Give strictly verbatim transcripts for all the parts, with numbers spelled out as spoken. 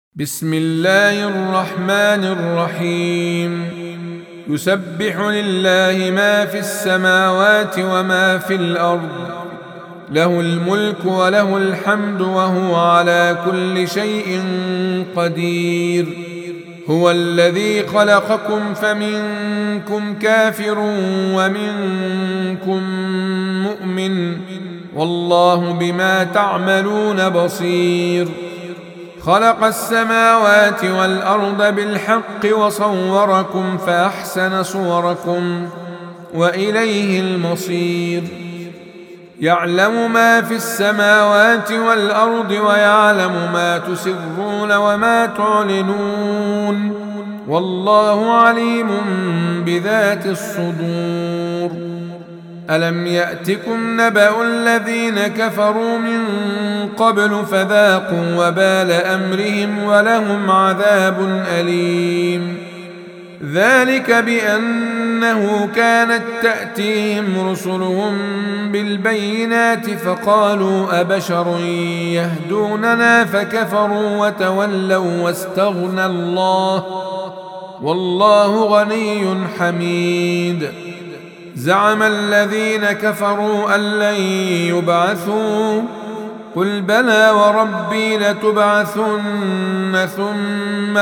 بسم الله الرحمن الرحيم يسبح لله ما في السماوات وما في الأرض له الملك وله الحمد وهو على كل شيء قدير هو الذي خلقكم فمنكم كافر ومنكم مؤمن والله بما تعملون بصير خلق السماوات والأرض بالحق وصوركم فأحسن صوركم وإليه المصير يعلم ما في السماوات والأرض ويعلم ما تسرون وما تعلنون والله عليم بذات الصدور ألم يأتكم نبأ الذين كفروا من قبل فذاقوا وبال أمرهم ولهم عذاب أليم ذلك بأنه كانت تأتيهم رسلهم بالبينات فقالوا أبشر يهدوننا فكفروا وتولوا واستغنى الله والله غني حميد زعم الذين كفروا أن لن يبعثوا قل بلى وربي لتبعثن ثم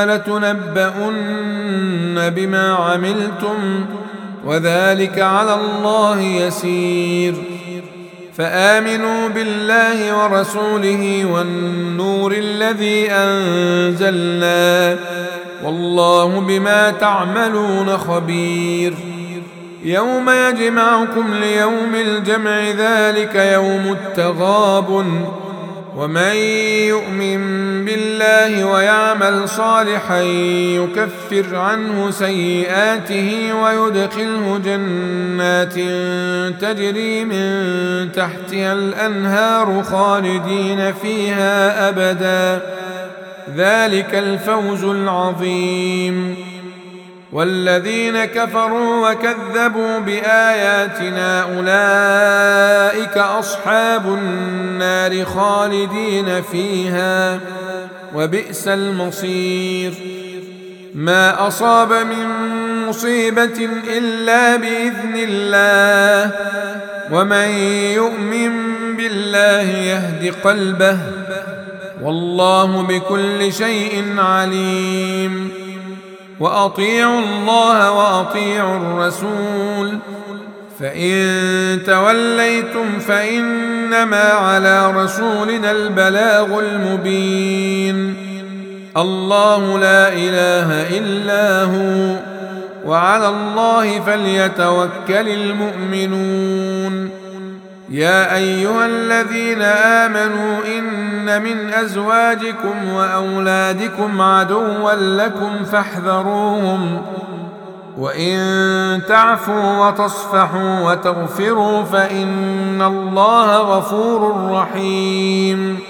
لتنبؤن بما عملتم وذلك على الله يسير فآمنوا بالله ورسوله والنور الذي أنزلنا والله بما تعملون خبير يوم يجمعكم ليوم الجمع ذلك يوم التغابن ومن يؤمن بالله ويعمل صالحا يكفر عنه سيئاته ويدخله جنات تجري من تحتها الأنهار خالدين فيها أبدا ذلك الفوز العظيم والذين كفروا وكذبوا بآياتنا أولئك أصحاب النار خالدين فيها وبئس المصير ما أصاب من مصيبة إلا بإذن الله ومن يؤمن بالله يهد قلبه والله بكل شيء عليم وأطيعوا الله وأطيعوا الرسول فإن توليتم فإنما على رسولنا البلاغ المبين الله لا إله إلا هو وعلى الله فليتوكل المؤمنون يا أيها الذين آمنوا إن من أزواجكم وأولادكم عدوا لكم فاحذروهم وإن تعفوا وتصفحوا وتغفروا فإن الله غفور رحيم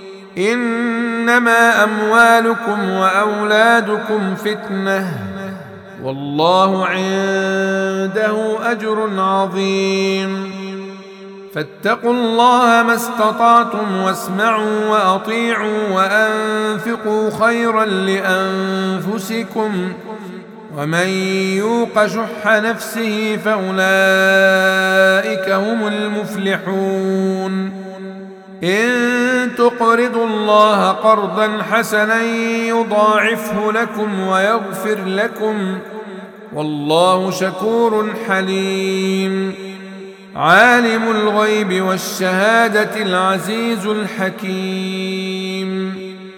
إنما أموالكم وأولادكم فتنة والله عنده أجر عظيم فاتقوا الله ما استطعتم واسمعوا وأطيعوا وأنفقوا خيرا لأنفسكم ومن يوق شح نفسه فأولئك هم المفلحون إن تقرضوا الله قرضا حسنا يضاعفه لكم ويغفر لكم والله شكور حليم عالم الغيب والشهادة العزيز الحكيم